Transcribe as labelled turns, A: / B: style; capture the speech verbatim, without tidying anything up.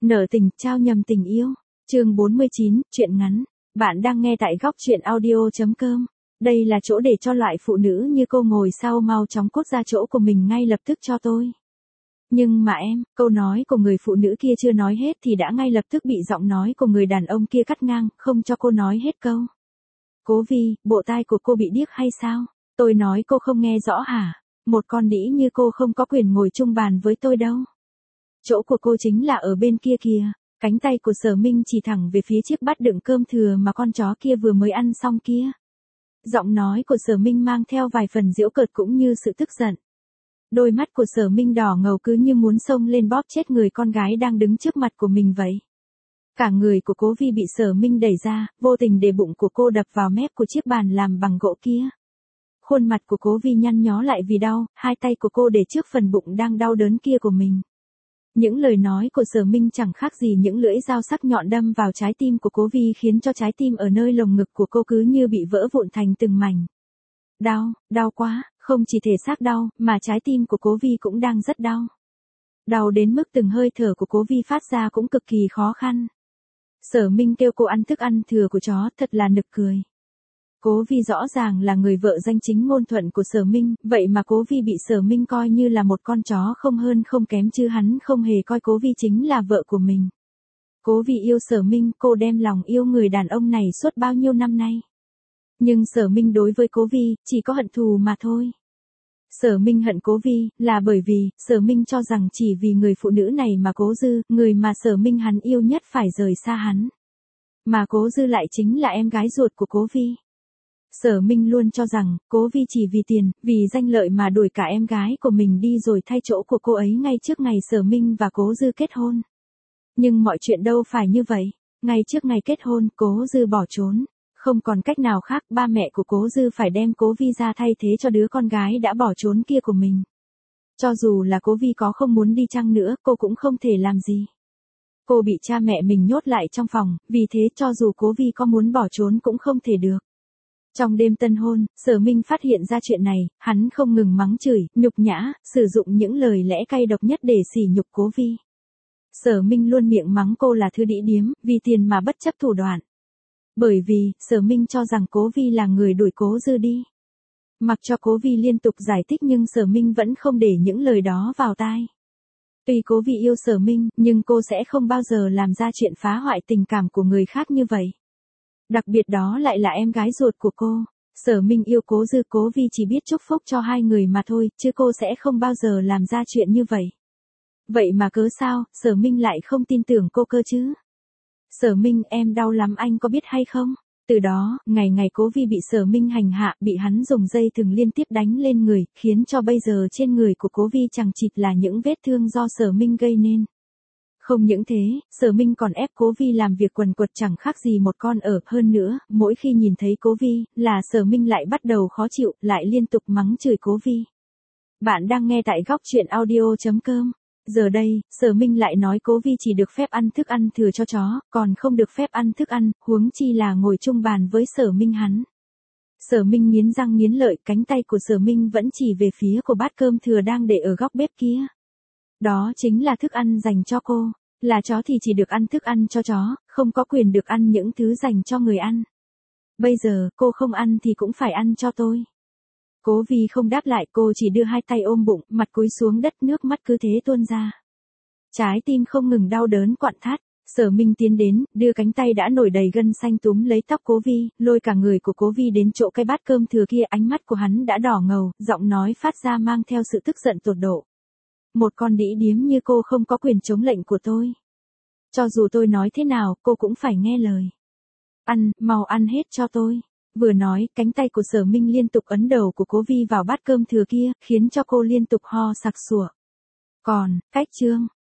A: Nợ tình, trao nhầm tình yêu. Chương bốn mươi chín, truyện ngắn. Bạn đang nghe tại góc truyện audio chấm com. Đây là chỗ để cho loại phụ nữ như cô ngồi sau mau chóng cốt ra chỗ của mình ngay lập tức cho tôi. Nhưng mà em, câu nói của người phụ nữ kia chưa nói hết thì đã ngay lập tức bị giọng nói của người đàn ông kia cắt ngang, không cho cô nói hết câu. Cố Vi, bộ tai của cô bị điếc hay sao? Tôi nói cô không nghe rõ hả? Một con đĩ như cô không có quyền ngồi chung bàn với tôi đâu. Chỗ của cô chính là ở bên kia kìa. Cánh tay của Sở Minh chỉ thẳng về phía chiếc bát đựng cơm thừa mà con chó kia vừa mới ăn xong kia. Giọng nói của Sở Minh mang theo vài phần giễu cợt cũng như sự tức giận. Đôi mắt của Sở Minh đỏ ngầu cứ như muốn xông lên bóp chết người con gái đang đứng trước mặt của mình vậy. Cả người của Cố Vi bị Sở Minh đẩy ra, vô tình để bụng của cô đập vào mép của chiếc bàn làm bằng gỗ kia. Khuôn mặt của Cố Vi nhăn nhó lại vì đau, hai tay của cô để trước phần bụng đang đau đớn kia của mình. Những lời nói của Sở Minh chẳng khác gì những lưỡi dao sắc nhọn đâm vào trái tim của Cố Vi khiến cho trái tim ở nơi lồng ngực của cô cứ như bị vỡ vụn thành từng mảnh. Đau, đau quá, không chỉ thể xác đau, mà trái tim của Cố Vi cũng đang rất đau. Đau đến mức từng hơi thở của Cố Vi phát ra cũng cực kỳ khó khăn. Sở Minh kêu cô ăn thức ăn thừa của chó, thật là nực cười. Cố Vi rõ ràng là người vợ danh chính ngôn thuận của Sở Minh, vậy mà Cố Vi bị Sở Minh coi như là một con chó không hơn không kém chứ hắn không hề coi Cố Vi chính là vợ của mình. Cố Vi yêu Sở Minh, cô đem lòng yêu người đàn ông này suốt bao nhiêu năm nay. Nhưng Sở Minh đối với Cố Vi, chỉ có hận thù mà thôi. Sở Minh hận Cố Vi, là bởi vì, Sở Minh cho rằng chỉ vì người phụ nữ này mà Cố Dư, người mà Sở Minh hắn yêu nhất phải rời xa hắn. Mà Cố Dư lại chính là em gái ruột của Cố Vi. Sở Minh luôn cho rằng, Cố Vi chỉ vì tiền, vì danh lợi mà đuổi cả em gái của mình đi rồi thay chỗ của cô ấy ngay trước ngày Sở Minh và Cố Dư kết hôn. Nhưng mọi chuyện đâu phải như vậy. Ngay trước ngày kết hôn, Cố Dư bỏ trốn. Không còn cách nào khác, ba mẹ của Cố Dư phải đem Cố Vi ra thay thế cho đứa con gái đã bỏ trốn kia của mình. Cho dù là Cố Vi có không muốn đi chăng nữa, cô cũng không thể làm gì. Cô bị cha mẹ mình nhốt lại trong phòng, vì thế cho dù Cố Vi có muốn bỏ trốn cũng không thể được. Trong đêm tân hôn, Sở Minh phát hiện ra chuyện này, hắn không ngừng mắng chửi, nhục nhã, sử dụng những lời lẽ cay độc nhất để sỉ nhục Cố Vi. Sở Minh luôn miệng mắng cô là thứ đĩ điếm, vì tiền mà bất chấp thủ đoạn. Bởi vì, Sở Minh cho rằng Cố Vi là người đuổi Cố Dư đi. Mặc cho Cố Vi liên tục giải thích nhưng Sở Minh vẫn không để những lời đó vào tai. Tuy Cố Vi yêu Sở Minh, nhưng cô sẽ không bao giờ làm ra chuyện phá hoại tình cảm của người khác như vậy. Đặc biệt đó lại là em gái ruột của cô. Sở Minh yêu Cố Dư, Cố Vi chỉ biết chúc phúc cho hai người mà thôi, chứ cô sẽ không bao giờ làm ra chuyện như vậy. Vậy mà cớ sao, Sở Minh lại không tin tưởng cô cơ chứ? Sở Minh, em đau lắm anh có biết hay không? Từ đó, ngày ngày Cố Vi bị Sở Minh hành hạ, bị hắn dùng dây thừng liên tiếp đánh lên người, khiến cho bây giờ trên người của Cố Vi chẳng chịt là những vết thương do Sở Minh gây nên. Không những thế, Sở Minh còn ép Cố Vi làm việc quần quật chẳng khác gì một con ở, hơn nữa, mỗi khi nhìn thấy Cố Vi, là Sở Minh lại bắt đầu khó chịu, lại liên tục mắng chửi Cố Vi. Bạn đang nghe tại góc truyện audio chấm com. Giờ đây, Sở Minh lại nói Cố Vi chỉ được phép ăn thức ăn thừa cho chó, còn không được phép ăn thức ăn, huống chi là ngồi chung bàn với Sở Minh hắn. Sở Minh nghiến răng nghiến lợi, cánh tay của Sở Minh vẫn chỉ về phía của bát cơm thừa đang để ở góc bếp kia. Đó chính là thức ăn dành cho cô, là chó thì chỉ được ăn thức ăn cho chó, không có quyền được ăn những thứ dành cho người ăn. Bây giờ, cô không ăn thì cũng phải ăn cho tôi. Cố Vi không đáp lại, cô chỉ đưa hai tay ôm bụng, mặt cúi xuống đất, nước mắt cứ thế tuôn ra. Trái tim không ngừng đau đớn quặn thắt. Sở Minh tiến đến, đưa cánh tay đã nổi đầy gân xanh túm lấy tóc Cố Vi, lôi cả người của Cố Vi đến chỗ cái bát cơm thừa kia, ánh mắt của hắn đã đỏ ngầu, giọng nói phát ra mang theo sự tức giận tột độ. Một con đĩ điếm như cô không có quyền chống lệnh của tôi. Cho dù tôi nói thế nào, cô cũng phải nghe lời. Ăn, mau ăn hết cho tôi. Vừa nói, cánh tay của Sở Minh liên tục ấn đầu của Cố Vi vào bát cơm thừa kia, khiến cho cô liên tục ho sặc sụa. Còn, cách chương,